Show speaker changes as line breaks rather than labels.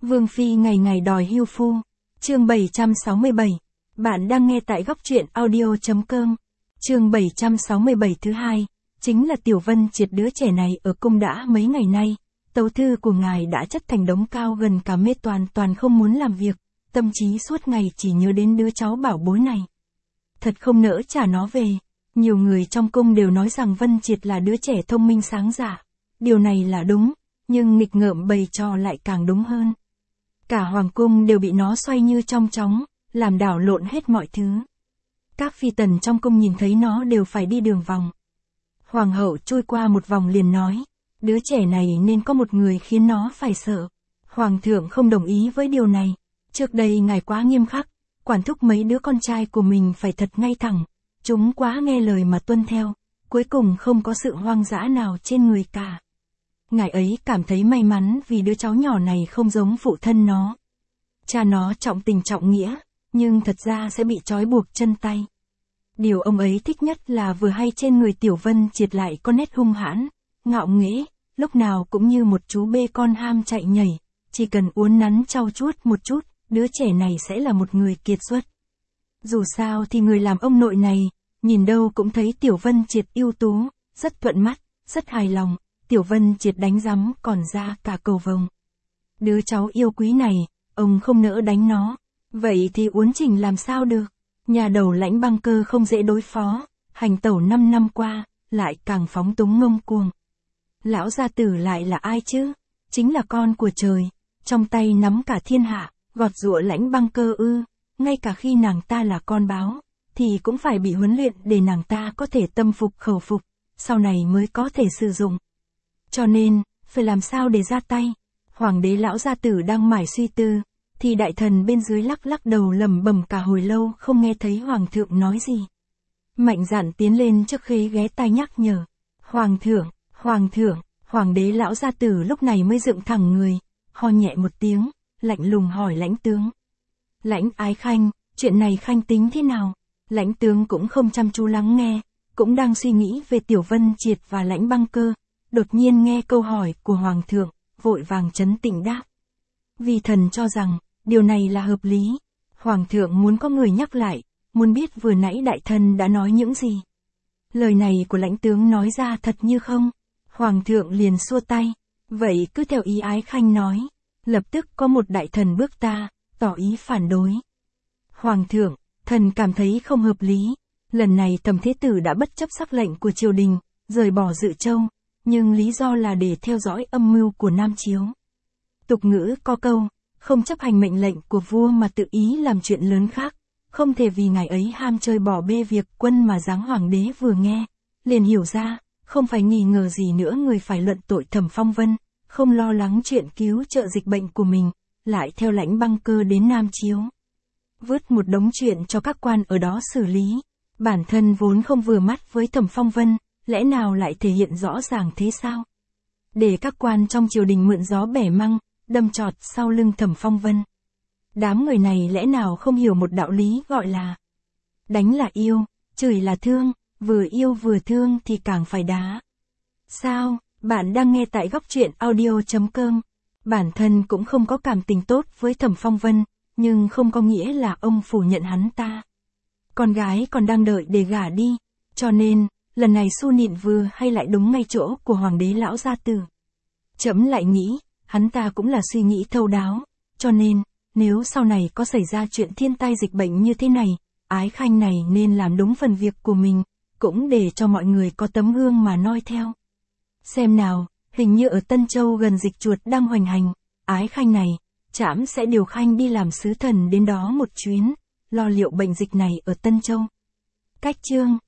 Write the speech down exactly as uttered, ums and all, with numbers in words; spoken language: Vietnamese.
Vương Phi ngày ngày đòi hưu phu. Chương bảy trăm sáu mươi bảy. Bạn đang nghe tại góc truyện audio.com. Chương bảy trăm sáu mươi bảy thứ hai, chính là Tiểu Vân Triệt. Đứa trẻ này ở cung đã mấy ngày nay, tấu thư của ngài đã chất thành đống cao gần cả mê, toàn toàn không muốn làm việc, tâm trí suốt ngày chỉ nhớ đến đứa cháu bảo bối này. Thật không nỡ trả nó về. Nhiều người trong cung đều nói rằng Vân Triệt là đứa trẻ thông minh sáng dạ. Điều này là đúng, nhưng nghịch ngợm bày trò lại càng đúng hơn. Cả hoàng cung đều bị nó xoay như trong chóng, làm đảo lộn hết mọi thứ. Các phi tần trong cung nhìn thấy nó đều phải đi đường vòng. Hoàng hậu trôi qua một vòng liền nói, đứa trẻ này nên có một người khiến nó phải sợ. Hoàng thượng không đồng ý với điều này. Trước đây ngài quá nghiêm khắc, quản thúc mấy đứa con trai của mình phải thật ngay thẳng. Chúng quá nghe lời mà tuân theo, cuối cùng không có sự hoang dã nào trên người cả. Ngài ấy cảm thấy may mắn vì đứa cháu nhỏ này không giống phụ thân nó. Cha nó trọng tình trọng nghĩa, nhưng thật ra sẽ bị trói buộc chân tay. Điều ông ấy thích nhất là vừa hay trên người Tiểu Vân Triệt lại có nét hung hãn, ngạo nghễ, lúc nào cũng như một chú bê con ham chạy nhảy, chỉ cần uốn nắn trau chuốt một chút, đứa trẻ này sẽ là một người kiệt xuất. Dù sao thì người làm ông nội này, nhìn đâu cũng thấy Tiểu Vân Triệt ưu tú, rất thuận mắt, rất hài lòng. Tiểu Vân Triệt đánh rắm còn ra cả cầu vồng. Đứa cháu yêu quý này, ông không nỡ đánh nó. Vậy thì uốn chỉnh làm sao được? Nhà đầu Lãnh Băng Cơ không dễ đối phó, hành tẩu năm năm qua, lại càng phóng túng ngông cuồng. Lão gia tử lại là ai chứ? Chính là con của trời, trong tay nắm cả thiên hạ, gọt giụa Lãnh Băng Cơ ư? Ngay cả khi nàng ta là con báo, thì cũng phải bị huấn luyện để nàng ta có thể tâm phục khẩu phục, sau này mới có thể sử dụng. Cho nên, phải làm sao để ra tay? Hoàng đế lão gia tử đang mải suy tư, thì đại thần bên dưới lắc lắc đầu lẩm bẩm cả hồi lâu không nghe thấy hoàng thượng nói gì. Mạnh dạn tiến lên trước khế ghé tai nhắc nhở. Hoàng thượng, hoàng thượng, hoàng đế lão gia tử lúc này mới dựng thẳng người, ho nhẹ một tiếng, lạnh lùng hỏi Lãnh tướng. Lãnh Ái Khanh, chuyện này Khanh tính thế nào? Lãnh tướng cũng không chăm chú lắng nghe, cũng đang suy nghĩ về Tiểu Vân Triệt và Lãnh Băng Cơ. Đột nhiên nghe câu hỏi của hoàng thượng, vội vàng trấn tĩnh đáp. Vi thần cho rằng, điều này là hợp lý. Hoàng thượng muốn có người nhắc lại, muốn biết vừa nãy đại thần đã nói những gì. Lời này của lãnh tướng nói ra thật như không? Hoàng thượng liền xua tay. Vậy cứ theo ý Ái Khanh nói. Lập tức có một đại thần bước ta, tỏ ý phản đối. Hoàng thượng, thần cảm thấy không hợp lý. Lần này Thẩm Thế Tử đã bất chấp sắc lệnh của triều đình, rời bỏ Dự Châu. Nhưng lý do là để theo dõi âm mưu của Nam Chiếu. Tục ngữ có câu, không chấp hành mệnh lệnh của vua mà tự ý làm chuyện lớn khác, không thể vì ngài ấy ham chơi bỏ bê việc quân mà giáng hoàng đế vừa nghe, liền hiểu ra, không phải nghi ngờ gì nữa người phải luận tội Thẩm Phong Vân, không lo lắng chuyện cứu trợ dịch bệnh của mình, lại theo Lãnh Băng Cơ đến Nam Chiếu. Vứt một đống chuyện cho các quan ở đó xử lý, bản thân vốn không vừa mắt với Thẩm Phong Vân. Lẽ nào lại thể hiện rõ ràng thế sao? Để các quan trong triều đình mượn gió bẻ măng, đâm chọt sau lưng Thẩm Phong Vân. Đám người này lẽ nào không hiểu một đạo lý gọi là đánh là yêu, chửi là thương, vừa yêu vừa thương thì càng phải đá. Sao, bạn đang nghe tại góc truyện audio.com. Bản thân cũng không có cảm tình tốt với Thẩm Phong Vân, nhưng không có nghĩa là ông phủ nhận hắn ta. Con gái còn đang đợi để gả đi, cho nên lần này su nịnh vừa hay lại đúng ngay chỗ của hoàng đế lão gia tử. Trẫm lại nghĩ, hắn ta cũng là suy nghĩ thấu đáo, cho nên, nếu sau này có xảy ra chuyện thiên tai dịch bệnh như thế này, Ái Khanh này nên làm đúng phần việc của mình, cũng để cho mọi người có tấm gương mà noi theo. Xem nào, hình như ở Tân Châu gần dịch chuột đang hoành hành, Ái Khanh này, trẫm sẽ điều Khanh đi làm sứ thần đến đó một chuyến, lo liệu bệnh dịch này ở Tân Châu. Cách chương